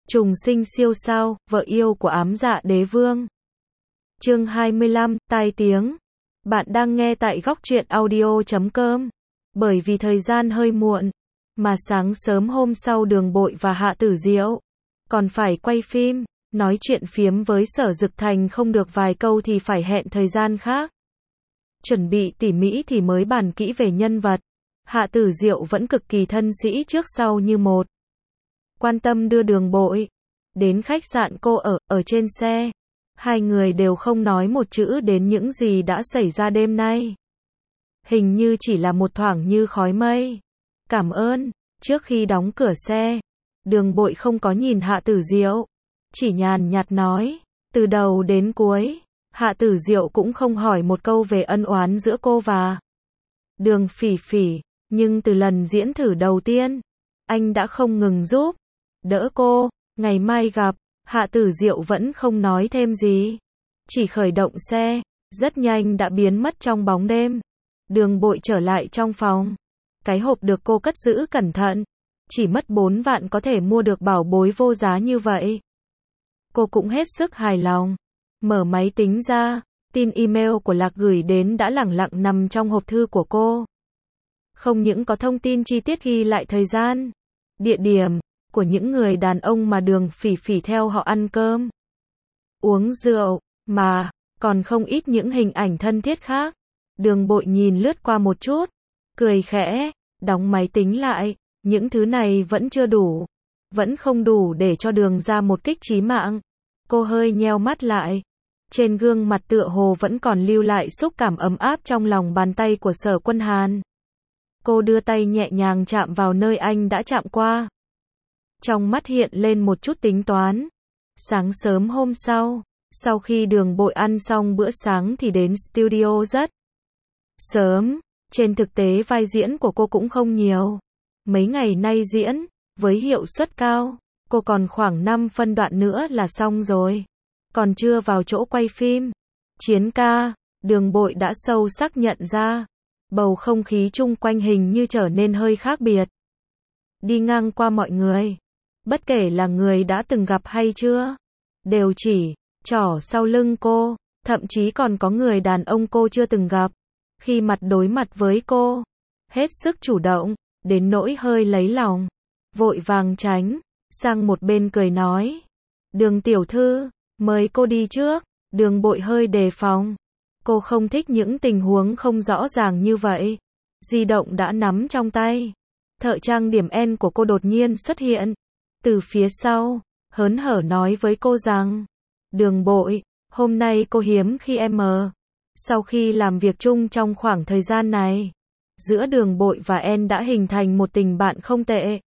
Trùng sinh siêu sao, vợ yêu của ám dạ đế vương. Chương 25, tai tiếng. Bạn đang nghe tại góc truyện audio.com. Bởi vì thời gian hơi muộn, mà sáng sớm hôm sau Đường Bội và Hạ Tử Diệu còn phải quay phim, nói chuyện phiếm với Sở Dực Thành không được vài câu thì phải hẹn thời gian khác. Chuẩn bị tỉ mỉ thì mới bàn kỹ về nhân vật. Hạ Tử Diệu vẫn cực kỳ thân sĩ trước sau như một. Quan tâm đưa Đường Bội đến khách sạn cô ở trên xe. Hai người đều không nói một chữ đến những gì đã xảy ra đêm nay. Hình như chỉ là một thoảng như khói mây. Cảm ơn. Trước khi đóng cửa xe, Đường Bội không có nhìn Hạ Tử Diệu, chỉ nhàn nhạt nói. Từ đầu đến cuối, Hạ Tử Diệu cũng không hỏi một câu về ân oán giữa cô và Đường Phỉ Phỉ, nhưng từ lần diễn thử đầu tiên, anh đã không ngừng giúp đỡ cô. Ngày mai gặp. Hạ Tử Diệu vẫn không nói thêm gì, chỉ khởi động xe, rất nhanh đã biến mất trong bóng đêm. Đường Bội trở lại trong phòng. Cái hộp được cô cất giữ cẩn thận, chỉ mất 4 vạn có thể mua được bảo bối vô giá như vậy. Cô cũng hết sức hài lòng. Mở máy tính ra, tin email của Lạc gửi đến đã lẳng lặng nằm trong hộp thư của cô. Không những có thông tin chi tiết ghi lại thời gian, địa điểm của những người đàn ông mà Đường Phỉ Phỉ theo họ ăn cơm, uống rượu, mà còn không ít những hình ảnh thân thiết khác. Đường Bội nhìn lướt qua một chút, cười khẽ, đóng máy tính lại. Những thứ này vẫn chưa đủ, vẫn không đủ để cho Đường ra một kích chí mạng. Cô hơi nheo mắt lại. Trên gương mặt tựa hồ vẫn còn lưu lại xúc cảm ấm áp trong lòng bàn tay của Sở Quân Hàn. Cô đưa tay nhẹ nhàng chạm vào nơi anh đã chạm qua. Trong mắt hiện lên một chút tính toán. Sáng sớm hôm sau khi Đường Bội ăn xong bữa sáng thì đến studio rất sớm. Trên thực tế vai diễn của cô cũng không nhiều. Mấy ngày nay diễn với hiệu suất cao, cô còn khoảng 5 phân đoạn nữa là xong rồi. Còn chưa vào chỗ quay phim chiến ca, Đường Bội đã sâu sắc nhận ra bầu không khí chung quanh hình như trở nên hơi khác biệt. Đi ngang qua mọi người, bất kể là người đã từng gặp hay chưa, đều chỉ trỏ sau lưng cô. Thậm chí còn có người đàn ông cô chưa từng gặp, khi mặt đối mặt với cô, hết sức chủ động, đến nỗi hơi lấy lòng, vội vàng tránh sang một bên cười nói. Đường tiểu thư, mời cô đi trước. Đường Bội hơi đề phòng. Cô không thích những tình huống không rõ ràng như vậy. Di động đã nắm trong tay. Thợ trang điểm N của cô đột nhiên xuất hiện từ phía sau, hớn hở nói với cô rằng, Đường Bội, hôm nay cô hiếm khi sau khi làm việc chung trong khoảng thời gian này, giữa Đường Bội và N đã hình thành một tình bạn không tệ.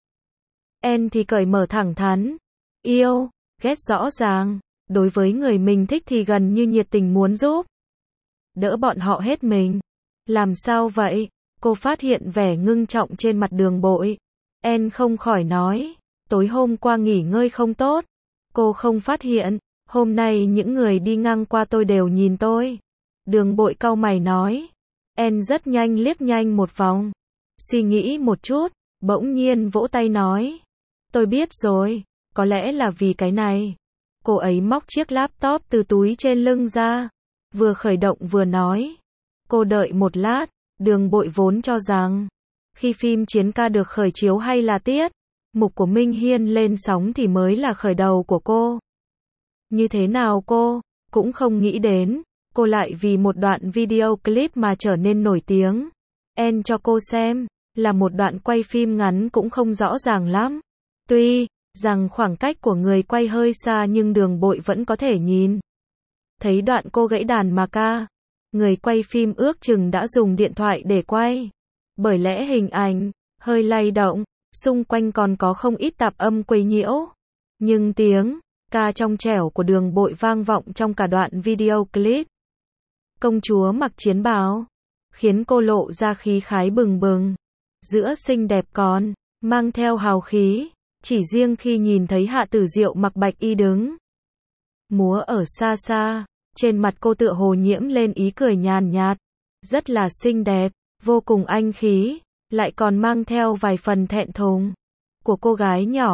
N thì cởi mở thẳng thắn, yêu, ghét rõ ràng, đối với người mình thích thì gần như nhiệt tình muốn giúp đỡ bọn họ hết mình. Làm sao vậy? Cô phát hiện vẻ ngưng trọng trên mặt Đường Bội. N không khỏi nói, tối hôm qua nghỉ ngơi không tốt. Cô không phát hiện, hôm nay những người đi ngang qua tôi đều nhìn tôi. Đường Bội cau mày nói. N rất nhanh liếc nhanh một vòng, suy nghĩ một chút, bỗng nhiên vỗ tay nói. Tôi biết rồi, có lẽ là vì cái này. Cô ấy móc chiếc laptop từ túi trên lưng ra, vừa khởi động vừa nói. Cô đợi một lát. Đường Bội vốn cho rằng, khi phim chiến ca được khởi chiếu hay là tiết mục của Minh Hiên lên sóng thì mới là khởi đầu của cô. Như thế nào cô cũng không nghĩ đến, cô lại vì một đoạn video clip mà trở nên nổi tiếng. N cho cô xem là một đoạn quay phim ngắn cũng không rõ ràng lắm. Tuy rằng khoảng cách của người quay hơi xa nhưng Đường Bội vẫn có thể nhìn thấy đoạn cô gãy đàn mà ca. Người quay phim ước chừng đã dùng điện thoại để quay, bởi lẽ hình ảnh hơi lay động, xung quanh còn có không ít tạp âm quấy nhiễu. Nhưng tiếng ca trong trẻo của Đường Bội vang vọng trong cả đoạn video clip. Công chúa mặc chiến bào, khiến cô lộ ra khí khái bừng bừng, giữa xinh đẹp còn mang theo hào khí. Chỉ riêng khi nhìn thấy Hạ Tử Diệu mặc bạch y đứng múa ở xa xa, trên mặt cô tựa hồ nhiễm lên ý cười nhàn nhạt, rất là xinh đẹp, vô cùng anh khí, lại còn mang theo vài phần thẹn thùng của cô gái nhỏ.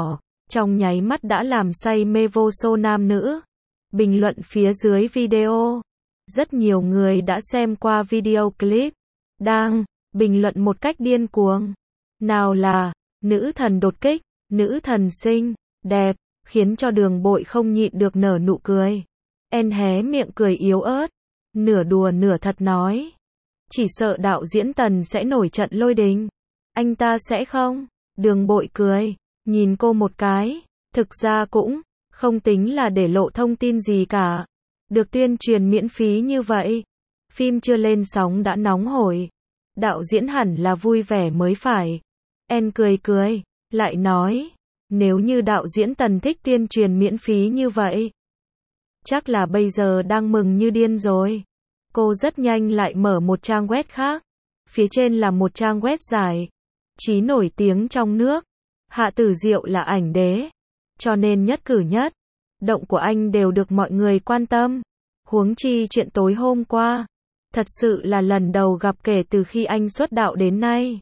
trong nháy mắt đã làm say mê vô số nam nữ. Bình luận phía dưới video. Rất nhiều người đã xem qua video clip. Đang bình luận một cách điên cuồng. Nào là nữ thần đột kích, nữ thần xinh, đẹp, khiến cho Đường Bội không nhịn được nở nụ cười. En hé miệng cười yếu ớt, nửa đùa nửa thật nói. Chỉ sợ đạo diễn Tần sẽ nổi trận lôi đình. Anh ta sẽ không? Đường Bội cười, nhìn cô một cái. Thực ra cũng không tính là để lộ thông tin gì cả. Được tuyên truyền miễn phí như vậy. Phim chưa lên sóng đã nóng hổi. Đạo diễn hẳn là vui vẻ mới phải. En cười cười, lại nói. Nếu như đạo diễn Tần thích tuyên truyền miễn phí như vậy, chắc là bây giờ đang mừng như điên rồi. Cô rất nhanh lại mở một trang web khác. Phía trên là một trang web giải trí nổi tiếng trong nước. Hạ Tử Diệu là ảnh đế, cho nên nhất cử nhất động của anh đều được mọi người quan tâm. Huống chi chuyện tối hôm qua, thật sự là lần đầu gặp kể từ khi anh xuất đạo đến nay.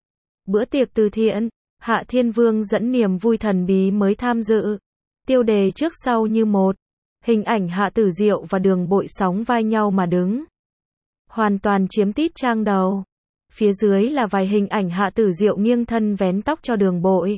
Bữa tiệc từ thiện, Hạ Thiên Vương dẫn niềm vui thần bí mới tham dự. Tiêu đề trước sau như một. Hình ảnh Hạ Tử Diệu và Đường Bội sóng vai nhau mà đứng. Hoàn toàn chiếm tít trang đầu. Phía dưới là vài hình ảnh Hạ Tử Diệu nghiêng thân vén tóc cho Đường Bội.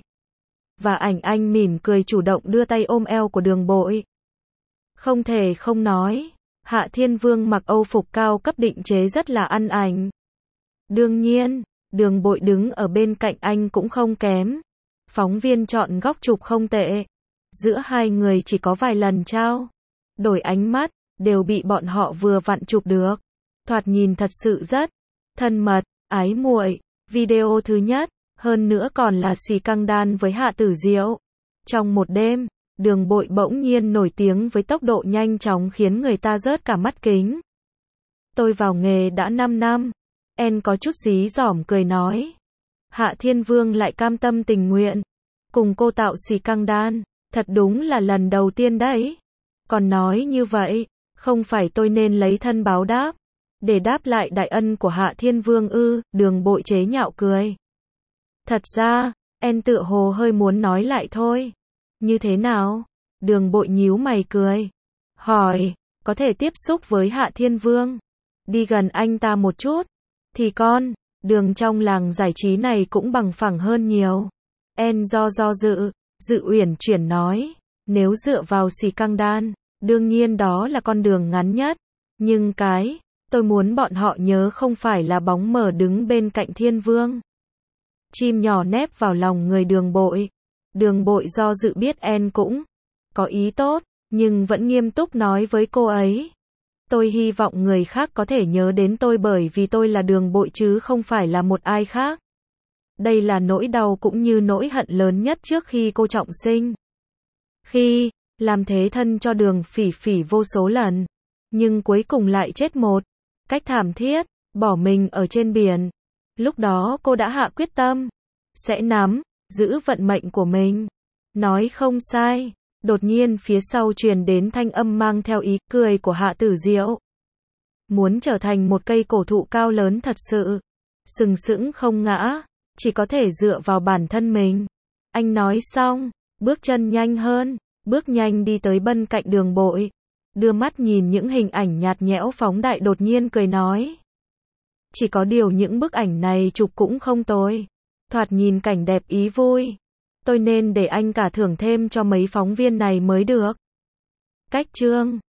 Và ảnh anh mỉm cười chủ động đưa tay ôm eo của Đường Bội. Không thể không nói, Hạ Thiên Vương mặc Âu phục cao cấp định chế rất là ăn ảnh. Đương nhiên, Đường Bội đứng ở bên cạnh anh cũng không kém. Phóng viên chọn góc chụp không tệ. Giữa hai người chỉ có vài lần trao đổi ánh mắt, đều bị bọn họ vừa vặn chụp được. Thoạt nhìn thật sự rất thân mật, ái muội. Video thứ nhất, hơn nữa còn là xì căng đan với Hạ Tử Diệu. Trong một đêm, Đường Bội bỗng nhiên nổi tiếng với tốc độ nhanh chóng khiến người ta rớt cả mắt kính. Tôi vào nghề đã 5 năm. En có chút dí dỏm cười nói. Hạ Thiên Vương lại cam tâm tình nguyện cùng cô tạo xì căng đan. Thật đúng là lần đầu tiên đấy. Còn nói như vậy, không phải tôi nên lấy thân báo đáp, để đáp lại đại ân của Hạ Thiên Vương ư? Đường Bội chế nhạo cười. Thật ra, En tựa hồ hơi muốn nói lại thôi. Như thế nào? Đường Bội nhíu mày cười. Hỏi, có thể tiếp xúc với Hạ Thiên Vương, đi gần anh ta một chút, thì con, đường trong làng giải trí này cũng bằng phẳng hơn nhiều. En do dự uyển chuyển nói, nếu dựa vào xì căng đan, đương nhiên đó là con đường ngắn nhất. Nhưng cái, tôi muốn bọn họ nhớ không phải là bóng mờ đứng bên cạnh Thiên Vương. Chim nhỏ nép vào lòng người Đường Bội. Đường Bội do dự biết En cũng có ý tốt, nhưng vẫn nghiêm túc nói với cô ấy. Tôi hy vọng người khác có thể nhớ đến tôi bởi vì tôi là Đường Bội chứ không phải là một ai khác. Đây là nỗi đau cũng như nỗi hận lớn nhất trước khi cô trọng sinh. Khi làm thế thân cho Đường Phỉ Phỉ vô số lần, nhưng cuối cùng lại chết một cách thảm thiết, bỏ mình ở trên biển. Lúc đó cô đã hạ quyết tâm sẽ giữ vận mệnh của mình. Nói không sai. Đột nhiên phía sau truyền đến thanh âm mang theo ý cười của Hạ Tử Diệu. Muốn trở thành một cây cổ thụ cao lớn thật sự, sừng sững không ngã, chỉ có thể dựa vào bản thân mình. Anh nói xong, bước chân nhanh hơn, bước nhanh đi tới bên cạnh Đường Bội, đưa mắt nhìn những hình ảnh nhạt nhẽo phóng đại đột nhiên cười nói. Chỉ có điều những bức ảnh này chụp cũng không tồi, thoạt nhìn cảnh đẹp ý vui. Tôi nên để anh cả thưởng thêm cho mấy phóng viên này mới được. Cách chương